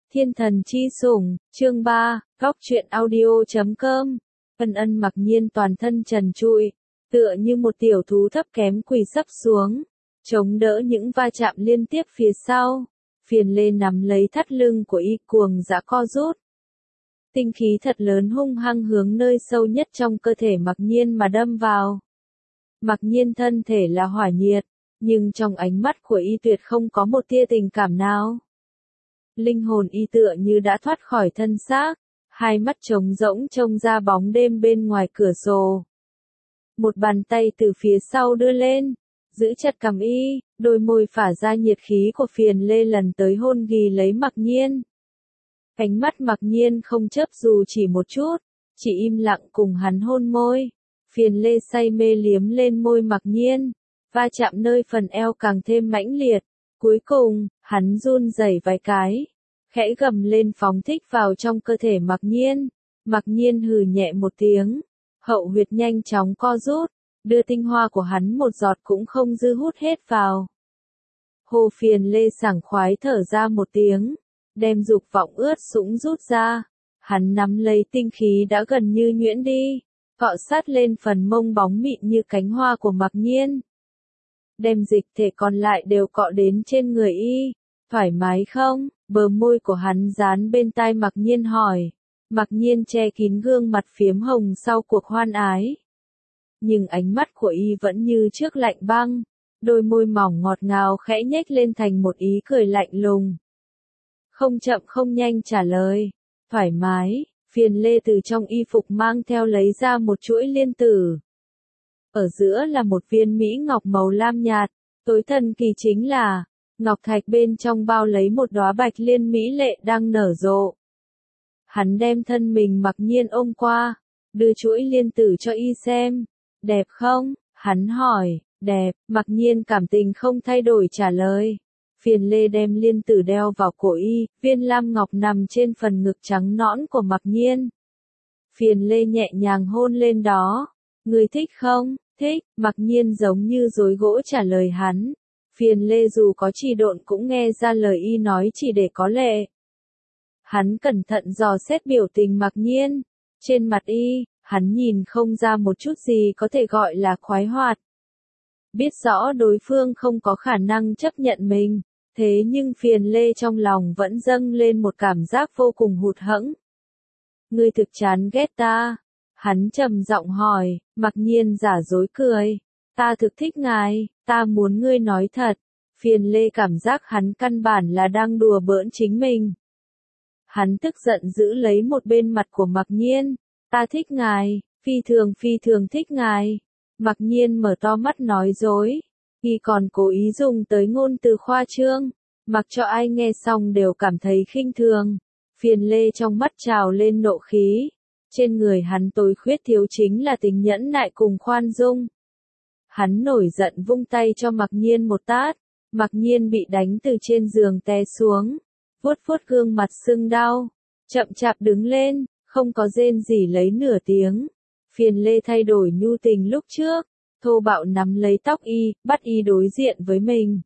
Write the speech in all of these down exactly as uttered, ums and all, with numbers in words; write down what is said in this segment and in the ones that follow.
Thiên thần chi sủng, chương ba, góc truyện audio chấm com. Ân Ân mặc nhiên toàn thân trần trụi, tựa như một tiểu thú thấp kém quỳ sấp xuống, chống đỡ những va chạm liên tiếp phía sau. Phiền Lê nắm lấy thắt lưng của y cuồng dã co rút. Tinh khí thật lớn hung hăng hướng nơi sâu nhất trong cơ thể mặc nhiên mà đâm vào. Mặc nhiên thân thể là hỏa nhiệt, nhưng trong ánh mắt của y tuyệt không có một tia tình cảm nào. Linh hồn y tựa như đã thoát khỏi thân xác, hai mắt trống rỗng trông ra bóng đêm bên ngoài cửa sổ. Một bàn tay từ phía sau đưa lên, giữ chặt cằm y, đôi môi phả ra nhiệt khí của Phiền Lê lần tới hôn ghì lấy mặc nhiên. Ánh mắt mặc nhiên không chớp dù chỉ một chút, chỉ im lặng cùng hắn hôn môi. Phiền Lê say mê liếm lên môi mặc nhiên, va chạm nơi phần eo càng thêm mãnh liệt. Cuối cùng, hắn run rẩy vài cái, khẽ gầm lên phóng thích vào trong cơ thể mặc nhiên. Mặc nhiên hừ nhẹ một tiếng, hậu huyệt nhanh chóng co rút, đưa tinh hoa của hắn một giọt cũng không dư hút hết vào. Hồ Phiền Lê sảng khoái thở ra một tiếng, đem dục vọng ướt sũng rút ra. Hắn nắm lấy tinh khí đã gần như nhuyễn đi, cọ sát lên phần mông bóng mịn như cánh hoa của mặc nhiên. Đem dịch thể còn lại đều cọ đến trên người y. Thoải mái không? Bờ môi của hắn dán bên tai mặc nhiên hỏi. Mặc nhiên che kín gương mặt phiếm hồng sau cuộc hoan ái. Nhưng ánh mắt của y vẫn như trước lạnh băng. Đôi môi mỏng ngọt ngào khẽ nhếch lên thành một ý cười lạnh lùng. Không chậm không nhanh trả lời. Thoải mái. Phiền Lê từ trong y phục mang theo lấy ra một chuỗi liên tử. Ở giữa là một viên mỹ ngọc màu lam nhạt, tối thần kỳ chính là, ngọc thạch bên trong bao lấy một đóa bạch liên mỹ lệ đang nở rộ. Hắn đem thân mình mặc nhiên ôm qua, đưa chuỗi liên tử cho y xem. Đẹp không? Hắn hỏi. Đẹp. Mặc nhiên cảm tình không thay đổi trả lời. Phiền Lê đem liên tử đeo vào cổ y, viên lam ngọc nằm trên phần ngực trắng nõn của mặc nhiên. Phiền Lê nhẹ nhàng hôn lên đó. Người thích không? Thích. Mặc nhiên giống như dối gỗ trả lời hắn. Phiền Lê dù có trì độn cũng nghe ra lời y nói chỉ để có lệ. Hắn cẩn thận dò xét biểu tình mặc nhiên. Trên mặt y, hắn nhìn không ra một chút gì có thể gọi là khoái hoạt. Biết rõ đối phương không có khả năng chấp nhận mình, thế nhưng Phiền Lê trong lòng vẫn dâng lên một cảm giác vô cùng hụt hẫng. Ngươi thực chán ghét ta? Hắn trầm giọng hỏi. Mặc nhiên giả dối cười. Ta thực thích ngài, ta muốn ngươi nói thật. Phiền Lê cảm giác hắn căn bản là đang đùa bỡn chính mình. Hắn tức giận giữ lấy một bên mặt của mặc nhiên. Ta thích ngài, phi thường phi thường thích ngài. Mặc nhiên mở to mắt nói dối. Y còn cố ý dùng tới ngôn từ khoa trương. Mặc cho ai nghe xong đều cảm thấy khinh thường. Phiền Lê trong mắt trào lên nộ khí. Trên người hắn tối khuyết thiếu chính là tính nhẫn nại cùng khoan dung. Hắn nổi giận vung tay cho mặc nhiên một tát. Mặc nhiên bị đánh từ trên giường té xuống. Vuốt vuốt gương mặt sưng đau. Chậm chạp đứng lên, không có rên gì lấy nửa tiếng. Phiền Lê thay đổi nhu tình lúc trước. Thô bạo nắm lấy tóc y, bắt y đối diện với mình.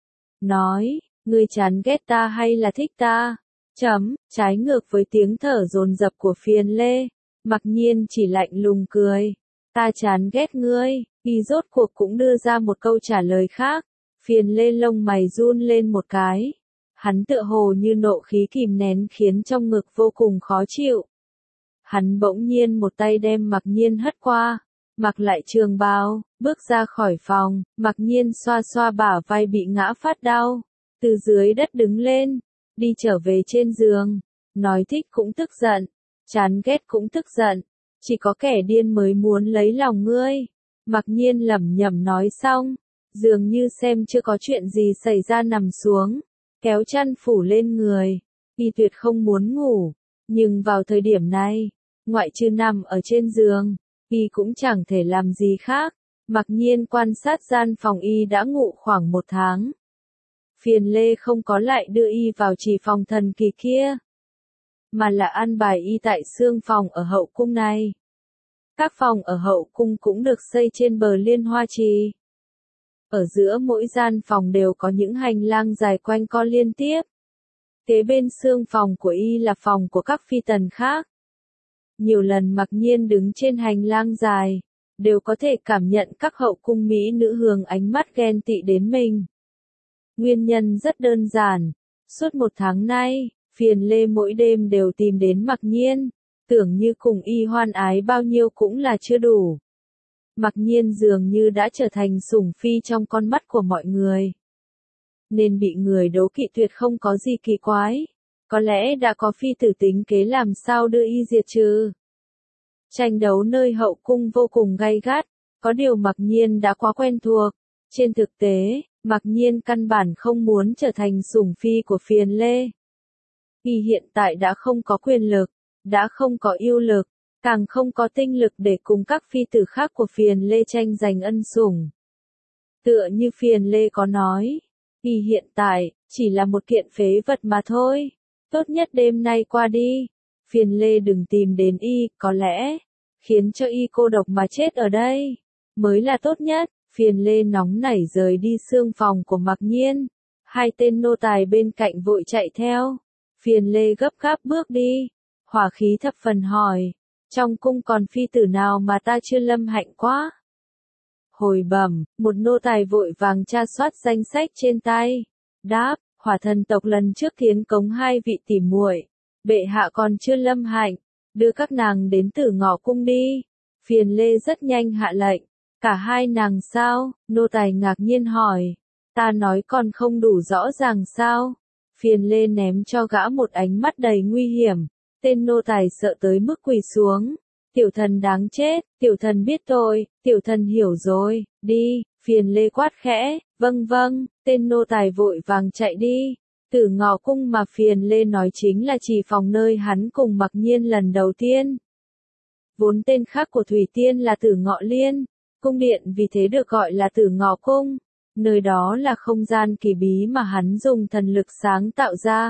Nói, ngươi chán ghét ta hay là thích ta? Chấm, trái ngược với tiếng thở dồn dập của Phiền Lê. Mặc nhiên chỉ lạnh lùng cười. Ta chán ghét ngươi. Y rốt cuộc cũng đưa ra một câu trả lời khác. Phiền Lê lông mày run lên một cái. Hắn tựa hồ như nộ khí kìm nén khiến trong ngực vô cùng khó chịu. Hắn bỗng nhiên một tay đem mặc nhiên hất qua. Mặc lại trường bào, bước ra khỏi phòng. Mặc nhiên xoa xoa bả vai bị ngã phát đau. Từ dưới đất đứng lên. Đi trở về trên giường. Nói thích cũng tức giận. Chán ghét cũng tức giận. Chỉ có kẻ điên mới muốn lấy lòng ngươi. Mặc nhiên lẩm nhẩm nói xong. Dường như xem chưa có chuyện gì xảy ra nằm xuống. Kéo chăn phủ lên người. Y tuyệt không muốn ngủ. Nhưng vào thời điểm này, ngoại trừ nằm ở trên giường, Y cũng chẳng thể làm gì khác. Mặc nhiên quan sát gian phòng Y đã ngủ khoảng một tháng. Phiền Lê không có lại đưa Y vào chỉ phòng thần kỳ kia, mà là an bài Y tại xương phòng ở hậu cung này. Các phòng ở hậu cung cũng được xây trên bờ Liên Hoa Trì. Ở giữa mỗi gian phòng đều có những hành lang dài quanh co liên tiếp. Kế bên xương phòng của y là phòng của các phi tần khác. Nhiều lần Mặc Nhiên đứng trên hành lang dài, đều có thể cảm nhận các hậu cung mỹ nữ hướng ánh mắt ghen tị đến mình. Nguyên nhân rất đơn giản, suốt một tháng nay, Phiền Lê mỗi đêm đều tìm đến Mặc Nhiên, tưởng như cùng y hoan ái bao nhiêu cũng là chưa đủ. Mặc Nhiên dường như đã trở thành sủng phi trong con mắt của mọi người. Nên bị người đố kỵ tuyệt không có gì kỳ quái, có lẽ đã có phi tử tính kế làm sao đưa y diệt trừ. Tranh đấu nơi hậu cung vô cùng gay gắt, có điều Mặc Nhiên đã quá quen thuộc. Trên thực tế, Mặc Nhiên căn bản không muốn trở thành sủng phi của Phiền Lê. Y hiện tại đã không có quyền lực, đã không có yêu lực, càng không có tinh lực để cùng các phi tử khác của Phiền Lê tranh giành ân sủng. Tựa như Phiền Lê có nói, y hiện tại chỉ là một kiện phế vật mà thôi. Tốt nhất đêm nay qua đi, Phiền Lê đừng tìm đến y, có lẽ khiến cho y cô độc mà chết ở đây mới là tốt nhất. Phiền Lê nóng nảy rời đi xương phòng của Mặc Nhiên, hai tên nô tài bên cạnh vội chạy theo. Phiền Lê gấp gáp bước đi, hỏa khí thập phần hỏi, trong cung còn phi tử nào mà ta chưa lâm hạnh quá? Hồi bẩm, một nô tài vội vàng tra soát danh sách trên tay, đáp, Hỏa thần tộc lần trước tiến cống hai vị tỷ muội, bệ hạ còn chưa lâm hạnh, đưa các nàng đến Tử Ngọ cung đi. Phiền Lê rất nhanh hạ lệnh, cả hai nàng sao? Nô tài ngạc nhiên hỏi, ta nói còn không đủ rõ ràng sao? Phiền Lê ném cho gã một ánh mắt đầy nguy hiểm, tên nô tài sợ tới mức quỳ xuống. Tiểu thần đáng chết, tiểu thần biết tội, tiểu thần hiểu rồi, đi. Phiền Lê quát khẽ, vâng vâng, tên nô tài vội vàng chạy đi. Tử Ngọ cung mà Phiền Lê nói chính là chỉ phòng nơi hắn cùng Mặc Nhiên lần đầu tiên. Vốn tên khác của Thủy Tiên là Tử Ngọ Liên, cung điện vì thế được gọi là Tử Ngọ cung. Nơi đó là không gian kỳ bí mà hắn dùng thần lực sáng tạo ra.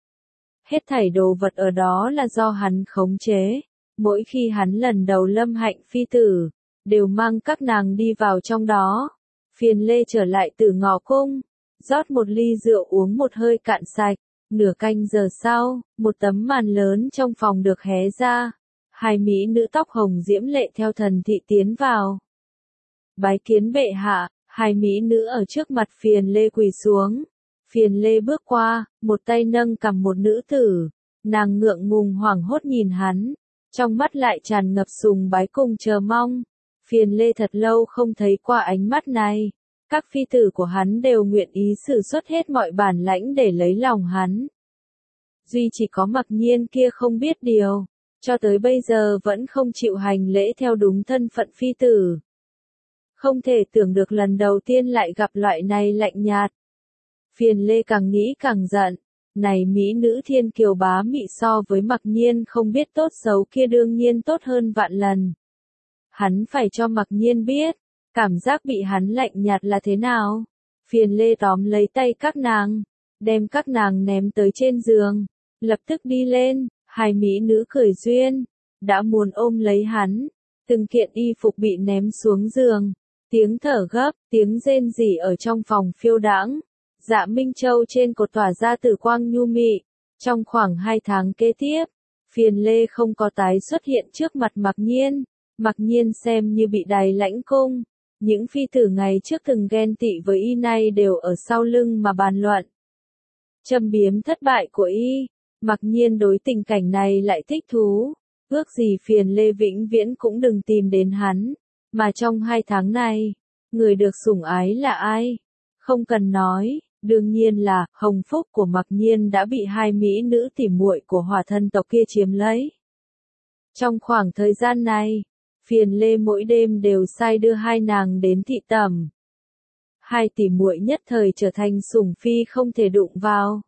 Hết thảy đồ vật ở đó là do hắn khống chế. Mỗi khi hắn lần đầu lâm hạnh phi tử, đều mang các nàng đi vào trong đó. Phiền Lê trở lại Tử Ngọ cung, rót một ly rượu uống một hơi cạn sạch. Nửa canh giờ sau, một tấm màn lớn trong phòng được hé ra. Hai mỹ nữ tóc hồng diễm lệ theo thần thị tiến vào. Bái kiến bệ hạ. Hai mỹ nữ ở trước mặt Phiền Lê quỳ xuống. Phiền Lê bước qua, một tay nâng cầm một nữ tử. Nàng ngượng ngùng hoảng hốt nhìn hắn, trong mắt lại tràn ngập sùng bái cùng chờ mong. Phiền Lê thật lâu không thấy qua ánh mắt này. Các phi tử của hắn đều nguyện ý sử xuất hết mọi bản lãnh để lấy lòng hắn. Duy chỉ có Mặc Nhiên kia không biết điều, cho tới bây giờ vẫn không chịu hành lễ theo đúng thân phận phi tử. Không thể tưởng được lần đầu tiên lại gặp loại này lạnh nhạt. Phiền Lê càng nghĩ càng giận, này mỹ nữ thiên kiều bá mị so với Mặc Nhiên không biết tốt xấu kia đương nhiên tốt hơn vạn lần. Hắn phải cho Mặc Nhiên biết, cảm giác bị hắn lạnh nhạt là thế nào. Phiền Lê tóm lấy tay các nàng, đem các nàng ném tới trên giường, lập tức đi lên, hai mỹ nữ cười duyên, đã muốn ôm lấy hắn, từng kiện y phục bị ném xuống giường. Tiếng thở gấp, tiếng rên rỉ ở trong phòng phiêu đãng. Dạ Minh Châu trên cột tỏa ra tử quang nhu mị. Trong khoảng hai tháng kế tiếp, Phiền Lê không có tái xuất hiện trước mặt Mặc Nhiên. Mặc Nhiên xem như bị đày lãnh cung. Những phi tử ngày trước từng ghen tị với y nay đều ở sau lưng mà bàn luận. Châm biếm thất bại của y, Mặc Nhiên đối tình cảnh này lại thích thú. Ước gì Phiền Lê vĩnh viễn cũng đừng tìm đến hắn. Mà trong hai tháng này, người được sủng ái là ai? Không cần nói, đương nhiên là hồng phúc của Mặc Nhiên đã bị hai mỹ nữ tỉ muội của Hỏa thần tộc kia chiếm lấy. Trong khoảng thời gian này, Phiền Lê mỗi đêm đều sai đưa hai nàng đến thị tẩm. Hai tỉ muội nhất thời trở thành sủng phi không thể đụng vào.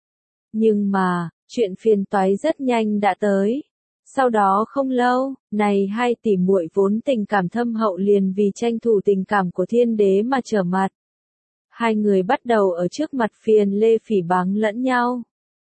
Nhưng mà, chuyện phiền toái rất nhanh đã tới. Sau đó không lâu, này hai tỷ muội vốn tình cảm thâm hậu liền vì tranh thủ tình cảm của thiên đế mà trở mặt. Hai người bắt đầu ở trước mặt Phiền Lê phỉ báng lẫn nhau.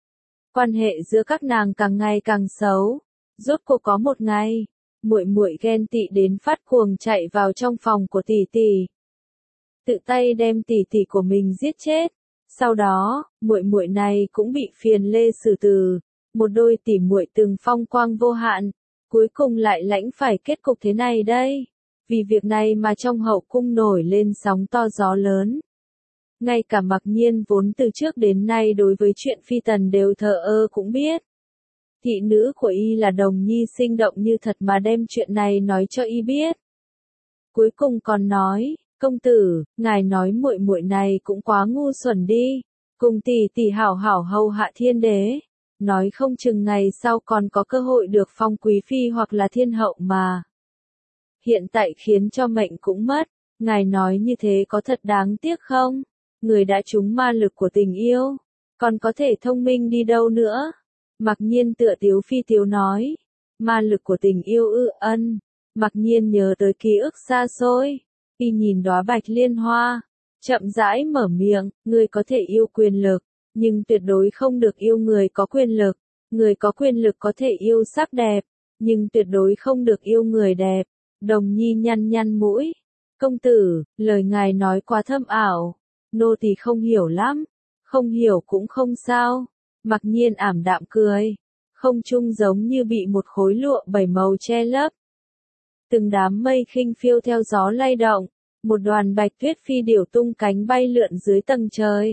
Quan hệ giữa các nàng càng ngày càng xấu. Rốt cuộc có một ngày, muội muội ghen tị đến phát cuồng chạy vào trong phòng của tỷ tỷ. Tự tay đem tỷ tỷ của mình giết chết. Sau đó, muội muội này cũng bị Phiền Lê xử tử, một đôi tỉ muội từng phong quang vô hạn, cuối cùng lại lãnh phải kết cục thế này đây. Vì việc này mà trong hậu cung nổi lên sóng to gió lớn. Ngay cả Mặc Nhiên vốn từ trước đến nay đối với chuyện phi tần đều thờ ơ cũng biết. Thị nữ của y là Đồng Nhi sinh động như thật mà đem chuyện này nói cho y biết. Cuối cùng còn nói, công tử, ngài nói muội muội này cũng quá ngu xuẩn đi, cùng tỷ tỷ hảo hảo hầu hạ thiên đế, nói không chừng ngày sau còn có cơ hội được phong quý phi hoặc là thiên hậu mà. Hiện tại khiến cho mệnh cũng mất, ngài nói như thế có thật đáng tiếc không? Người đã trúng ma lực của tình yêu, còn có thể thông minh đi đâu nữa? Mặc Nhiên tựa tiếu phi tiếu nói, ma lực của tình yêu ư ân. Mặc Nhiên nhớ tới ký ức xa xôi, y nhìn đóa bạch liên hoa, chậm rãi mở miệng, người có thể yêu quyền lực, nhưng tuyệt đối không được yêu người có quyền lực. Người có quyền lực có thể yêu sắc đẹp, nhưng tuyệt đối không được yêu người đẹp. Đồng Nhi nhăn nhăn mũi, công tử, lời ngài nói quá thâm ảo, nô tỳ không hiểu lắm. Không hiểu cũng không sao. Mặc Nhiên ảm đạm cười, không trung giống như bị một khối lụa bảy màu che lấp. Từng đám mây khinh phiêu theo gió lay động, một đoàn bạch tuyết phi điểu tung cánh bay lượn dưới tầng trời.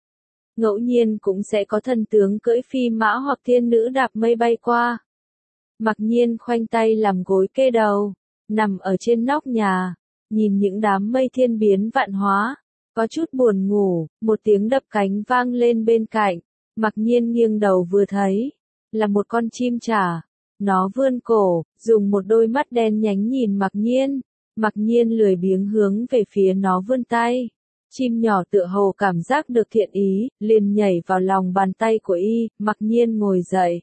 Ngẫu nhiên cũng sẽ có thần tướng cưỡi phi mã hoặc thiên nữ đạp mây bay qua. Mặc Nhiên khoanh tay làm gối kê đầu, nằm ở trên nóc nhà, nhìn những đám mây thiên biến vạn hóa, có chút buồn ngủ, một tiếng đập cánh vang lên bên cạnh. Mặc Nhiên nghiêng đầu vừa thấy, là một con chim trả. Nó vươn cổ, dùng một đôi mắt đen nhánh nhìn Mặc Nhiên. Mặc Nhiên lười biếng hướng về phía nó vươn tay. Chim nhỏ tựa hồ cảm giác được thiện ý, liền nhảy vào lòng bàn tay của y. Mặc Nhiên ngồi dậy,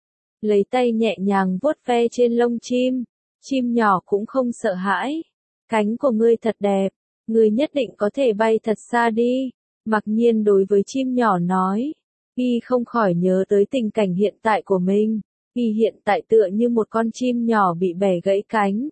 lấy tay nhẹ nhàng vuốt ve trên lông chim. Chim nhỏ cũng không sợ hãi. Cánh của ngươi thật đẹp, ngươi nhất định có thể bay thật xa đi. Mặc Nhiên đối với chim nhỏ nói. Y không khỏi nhớ tới tình cảnh hiện tại của mình. Y hiện tại tựa như một con chim nhỏ bị bẻ gãy cánh.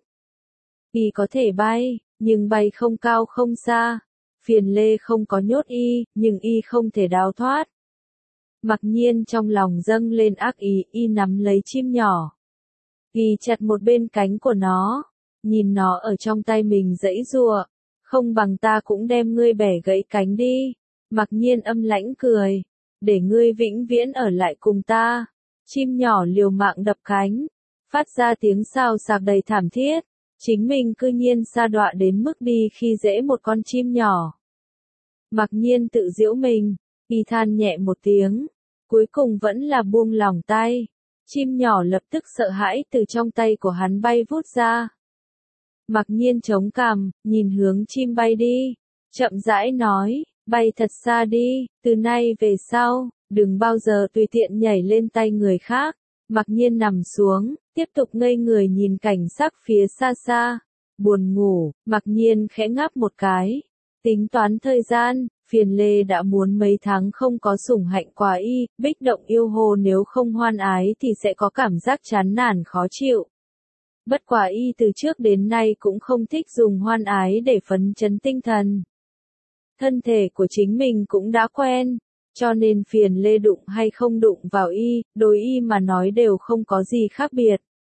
Y có thể bay, nhưng bay không cao không xa. Phiền Lê không có nhốt y, nhưng y không thể đào thoát. Mặc Nhiên trong lòng dâng lên ác ý, y nắm lấy chim nhỏ. Y chặt một bên cánh của nó, nhìn nó ở trong tay mình giãy giụa. Không bằng ta cũng đem ngươi bẻ gãy cánh đi. Mặc Nhiên âm lãnh cười. Để ngươi vĩnh viễn ở lại cùng ta. Chim nhỏ liều mạng đập cánh, phát ra tiếng xào xạc đầy thảm thiết. Chính mình cư nhiên sa đọa đến mức đi khi dễ một con chim nhỏ. Mặc Nhiên tự giễu mình, y than nhẹ một tiếng, cuối cùng vẫn là buông lỏng tay. Chim nhỏ lập tức sợ hãi từ trong tay của hắn bay vút ra. Mặc Nhiên chống cằm, nhìn hướng chim bay đi, chậm rãi nói. Bay thật xa đi, từ nay về sau, đừng bao giờ tùy tiện nhảy lên tay người khác. Mặc Nhiên nằm xuống, tiếp tục ngây người nhìn cảnh sắc phía xa xa. Buồn ngủ, Mặc Nhiên khẽ ngáp một cái. Tính toán thời gian, Phiền Lê đã muốn mấy tháng không có sủng hạnh quá y, bích động yêu hồ nếu không hoan ái thì sẽ có cảm giác chán nản khó chịu. Bất quá y từ trước đến nay cũng không thích dùng hoan ái để phấn chấn tinh thần. Thân thể của chính mình cũng đã quen, cho nên Phiền Lê đụng hay không đụng vào y, đối y mà nói đều không có gì khác biệt.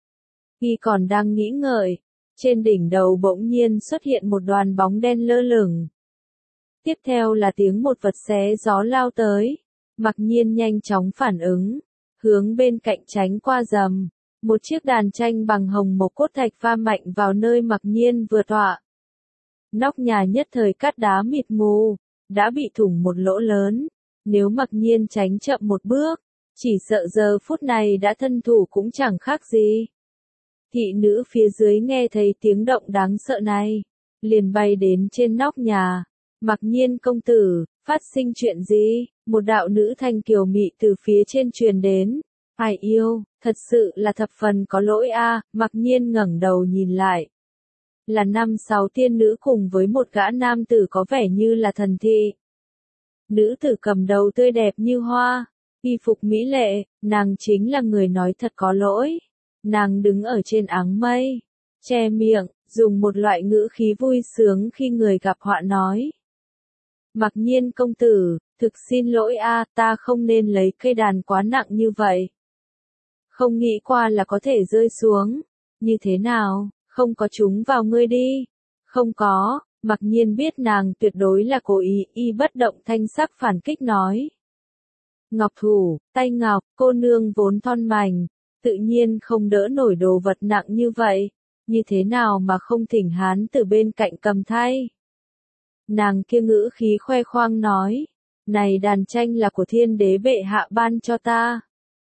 Y còn đang nghĩ ngợi, trên đỉnh đầu bỗng nhiên xuất hiện một đoàn bóng đen lơ lửng. Tiếp theo là tiếng một vật xé gió lao tới. Mặc Nhiên nhanh chóng phản ứng, hướng bên cạnh tránh qua rầm. Một chiếc đàn tranh bằng hồng mộc cốt thạch va mạnh vào nơi Mặc Nhiên vừa tọa. Nóc nhà nhất thời cát đá mịt mù, đã bị thủng một lỗ lớn. Nếu Mặc Nhiên tránh chậm một bước, chỉ sợ giờ phút này đã thân thủ cũng chẳng khác gì. Thị nữ phía dưới nghe thấy tiếng động đáng sợ này, liền bay đến trên nóc nhà. Mặc Nhiên công tử, phát sinh chuyện gì? Một đạo nữ thanh kiều mị từ phía trên truyền đến. Ai yêu, thật sự là thập phần có lỗi a. À. Mặc Nhiên ngẩng đầu nhìn lại. Là năm sáu tiên nữ cùng với một gã nam tử có vẻ như là thần thị. Nữ tử cầm đầu tươi đẹp như hoa, y phục mỹ lệ, nàng chính là người nói thật có lỗi. Nàng đứng ở trên áng mây, che miệng, dùng một loại ngữ khí vui sướng khi người gặp họa nói. Mặc Nhiên công tử, Thực xin lỗi a, ta không nên lấy cây đàn quá nặng như vậy. Không nghĩ qua là có thể rơi xuống. Như thế nào, không có chúng vào ngươi đi. Không có, mặc nhiên biết nàng tuyệt đối là cố ý, y bất động thanh sắc phản kích nói. Ngọc thủ, tay ngọc, cô nương vốn thon mảnh, tự nhiên không đỡ nổi đồ vật nặng như vậy. Như thế nào mà không thỉnh hắn từ bên cạnh cầm thay. Nàng kia ngữ khí khoe khoang nói. Này đàn tranh là của thiên đế bệ hạ ban cho ta.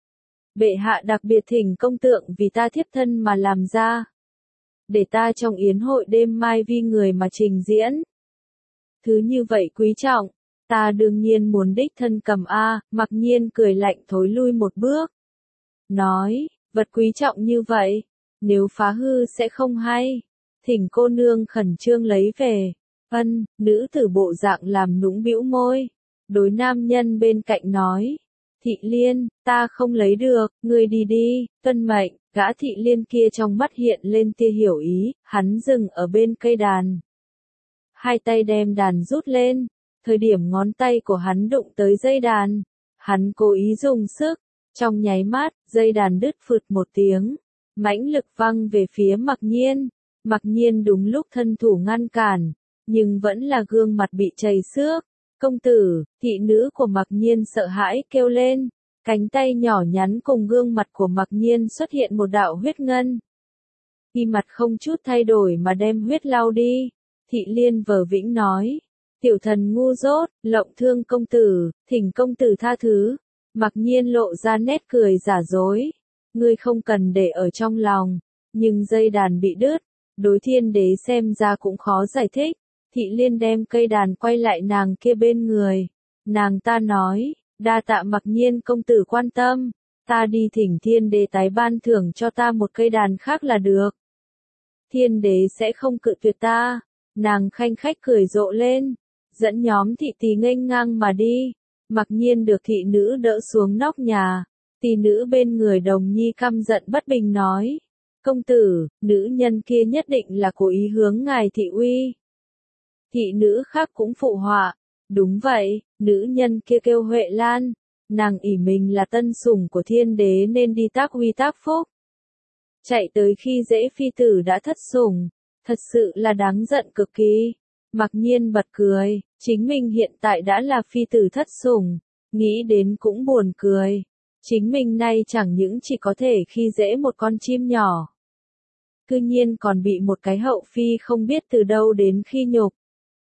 Bệ hạ đặc biệt thỉnh công tượng vì ta thiếp thân mà làm ra. Để ta trong yến hội đêm mai vi người mà trình diễn. Thứ như vậy quý trọng, ta đương nhiên muốn đích thân cầm a, mặc nhiên cười lạnh thối lui một bước. Nói, vật quý trọng như vậy, nếu phá hư sẽ không hay. Thỉnh cô nương khẩn trương lấy về. Ân, nữ tử bộ dạng làm nũng bĩu môi. Đối nam nhân bên cạnh nói. Thị liên, ta không lấy được, ngươi đi đi, tuân mệnh. Gã thị liên kia trong mắt hiện lên tia hiểu ý, hắn dừng ở bên cây đàn. Hai tay đem đàn rút lên, thời điểm ngón tay của hắn đụng tới dây đàn. Hắn cố ý dùng sức, trong nháy mắt, dây đàn đứt phụt một tiếng. Mãnh lực văng về phía mặc nhiên. Mặc nhiên đúng lúc thân thủ ngăn cản, nhưng vẫn là gương mặt bị chảy xước. Công tử, thị nữ của mặc nhiên sợ hãi kêu lên. Cánh tay nhỏ nhắn cùng gương mặt của mặc nhiên xuất hiện một đạo huyết ngân. Y mặt không chút thay đổi mà đem huyết lau đi. Thị liên vờ vĩnh nói. Tiểu thần ngu dốt, lộng thương công tử, thỉnh công tử tha thứ. Mặc nhiên lộ ra nét cười giả dối. Ngươi không cần để ở trong lòng. Nhưng dây đàn bị đứt. Đối thiên đế xem ra cũng khó giải thích. Thị liên đem cây đàn quay lại nàng kia bên người. Nàng ta nói. Đa tạ mặc nhiên công tử quan tâm, ta đi thỉnh thiên đế tái ban thưởng cho ta một cây đàn khác là được. Thiên đế sẽ không cự tuyệt ta, nàng khanh khách cười rộ lên, dẫn nhóm thị tỳ nghênh ngang mà đi, mặc nhiên được thị nữ đỡ xuống nóc nhà, tỳ nữ bên người đồng nhi căm giận bất bình nói, công tử, nữ nhân kia nhất định là cố ý hướng ngài thị uy. Thị nữ khác cũng phụ họa. Đúng vậy, nữ nhân kia kêu Huệ Lan, nàng ỷ mình là tân sủng của thiên đế nên đi tác uy tác phúc. Chạy tới khi dễ phi tử đã thất sủng, thật sự là đáng giận cực kỳ. Mặc nhiên bật cười, chính mình hiện tại đã là phi tử thất sủng, nghĩ đến cũng buồn cười. Chính mình nay chẳng những chỉ có thể khi dễ một con chim nhỏ. Cư nhiên còn bị một cái hậu phi không biết từ đâu đến khi nhục.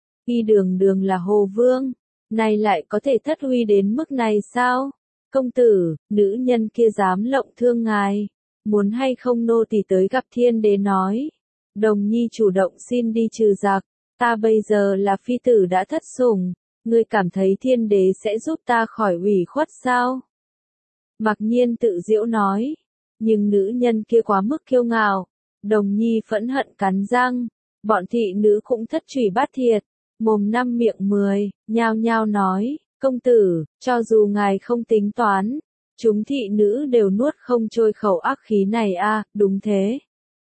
Y đường đường là hồ vương, nay lại có thể thất uy đến mức này sao? Công tử, nữ nhân kia dám lộng thương ngài, muốn hay không nô tỳ tới gặp thiên đế nói. Đồng nhi chủ động xin đi trừ giặc, ta bây giờ là phi tử đã thất sủng, ngươi cảm thấy thiên đế sẽ giúp ta khỏi ủy khuất sao? Mặc nhiên tự giễu nói, nhưng nữ nhân kia quá mức kiêu ngạo, đồng nhi phẫn hận cắn răng, bọn thị nữ cũng thất trùy bát thiệt. Mồm năm miệng mười, nhao nhao nói, công tử, cho dù ngài không tính toán, chúng thị nữ đều nuốt không trôi khẩu ác khí này a, đúng thế.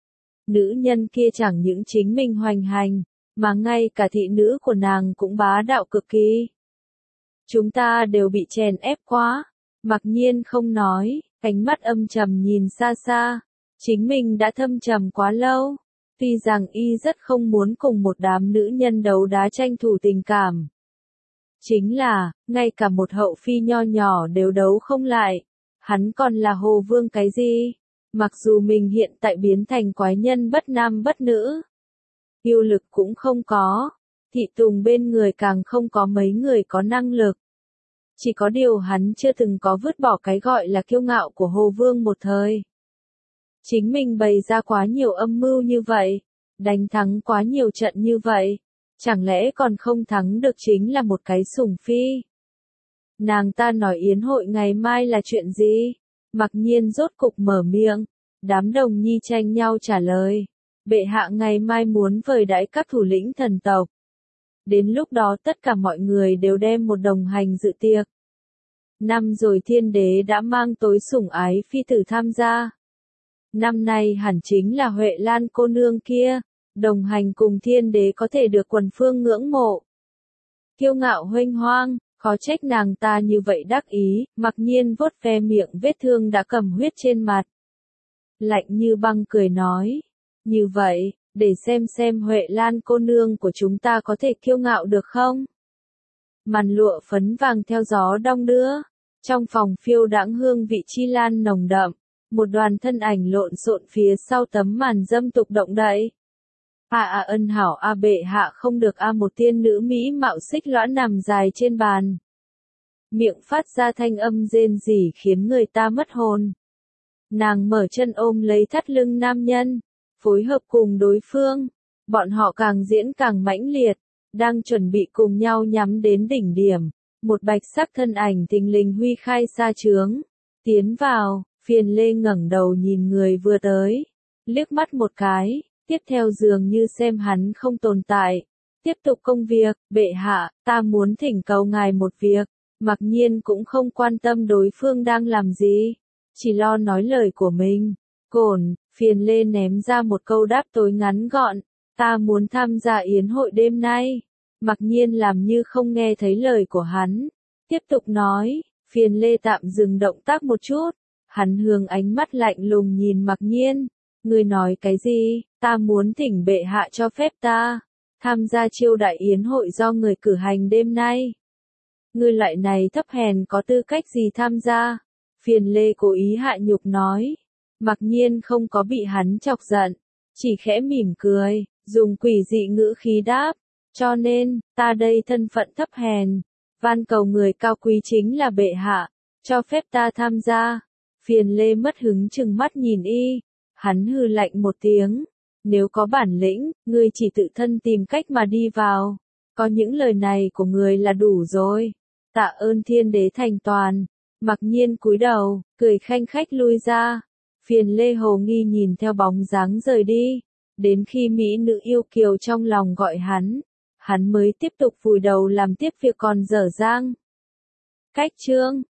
Nữ nhân kia chẳng những chính mình hoành hành, mà ngay cả thị nữ của nàng cũng bá đạo cực kỳ. Chúng ta đều bị chèn ép quá, mặc nhiên không nói, ánh mắt âm trầm nhìn xa xa, chính mình đã thâm trầm quá lâu. Tuy rằng y rất không muốn cùng một đám nữ nhân đấu đá tranh thủ tình cảm. Chính là, ngay cả một hậu phi nho nhỏ đều đấu không lại. Hắn còn là hồ vương cái gì? Mặc dù mình hiện tại biến thành quái nhân bất nam bất nữ. Yêu lực cũng không có. Thị tùng bên người càng không có mấy người có năng lực. Chỉ có điều hắn chưa từng có vứt bỏ cái gọi là kiêu ngạo của hồ vương một thời. Chính mình bày ra quá nhiều âm mưu như vậy, đánh thắng quá nhiều trận như vậy, chẳng lẽ còn không thắng được chính là một cái sủng phi. Nàng ta nói yến hội ngày mai là chuyện gì? Mặc nhiên rốt cục mở miệng, đám đồng nhi tranh nhau trả lời, bệ hạ ngày mai muốn vời đãi các thủ lĩnh thần tộc. Đến lúc đó tất cả mọi người đều đem một đồng hành dự tiệc. Năm rồi thiên đế đã mang tối sủng ái phi tử tham gia. Năm nay hẳn chính là Huệ Lan cô nương kia, đồng hành cùng thiên đế có thể được quần phương ngưỡng mộ. Kiêu ngạo huênh hoang, Khó trách nàng ta như vậy đắc ý, mặc nhiên vuốt ve miệng vết thương đã cầm huyết trên mặt. Lạnh như băng cười nói. Như vậy, để xem xem Huệ Lan cô nương của chúng ta có thể kiêu ngạo được không? Màn lụa phấn vàng theo gió đong đưa. Trong phòng phiêu đãng hương vị chi lan nồng đậm. Một đoàn thân ảnh lộn xộn phía sau tấm màn dâm tục động đậy. À à ân hảo a à bệ hạ không được a à một tiên nữ mỹ mạo xích lõa nằm dài trên bàn. Miệng phát ra thanh âm rên rỉ khiến người ta mất hồn. Nàng mở chân ôm lấy thắt lưng nam nhân, phối hợp cùng đối phương. Bọn họ càng diễn càng mãnh liệt, đang chuẩn bị cùng nhau nhắm đến đỉnh điểm. Một bạch sắc thân ảnh thình lình huy khai xa trướng. Tiến vào, Phiền Lê ngẩng đầu nhìn người vừa tới. Liếc mắt một cái, tiếp theo dường như xem hắn không tồn tại. Tiếp tục công việc, bệ hạ, ta muốn thỉnh cầu ngài một việc. Mặc nhiên cũng không quan tâm đối phương đang làm gì. Chỉ lo nói lời của mình. Cổn, Phiền Lê ném ra một câu đáp tối ngắn gọn. Ta muốn tham gia yến hội đêm nay. Mặc nhiên làm như không nghe thấy lời của hắn. Tiếp tục nói, Phiền Lê tạm dừng động tác một chút. Hắn hướng ánh mắt lạnh lùng nhìn Mặc nhiên. Ngươi nói cái gì, ta muốn thỉnh bệ hạ cho phép ta. Tham gia chiêu đại yến hội do người cử hành đêm nay. Ngươi loại này thấp hèn có tư cách gì tham gia? Phiền Lê cố ý hạ nhục nói. Mặc nhiên không có bị hắn chọc giận. Chỉ khẽ mỉm cười, dùng quỷ dị ngữ khí đáp. Cho nên, ta đây thân phận thấp hèn. Van cầu người cao quý chính là bệ hạ. Cho phép ta tham gia. Phiền Lê mất hứng chừng mắt nhìn y. Hắn hừ lạnh một tiếng. Nếu có bản lĩnh, ngươi chỉ tự thân tìm cách mà đi vào. Có những lời này của người là đủ rồi. Tạ ơn thiên đế thành toàn. Mặc nhiên cúi đầu, cười khanh khách lui ra. Phiền Lê hồ nghi nhìn theo bóng dáng rời đi. Đến khi mỹ nữ yêu kiều trong lòng gọi hắn. Hắn mới tiếp tục vùi đầu làm tiếp việc còn dở dang. Cách chương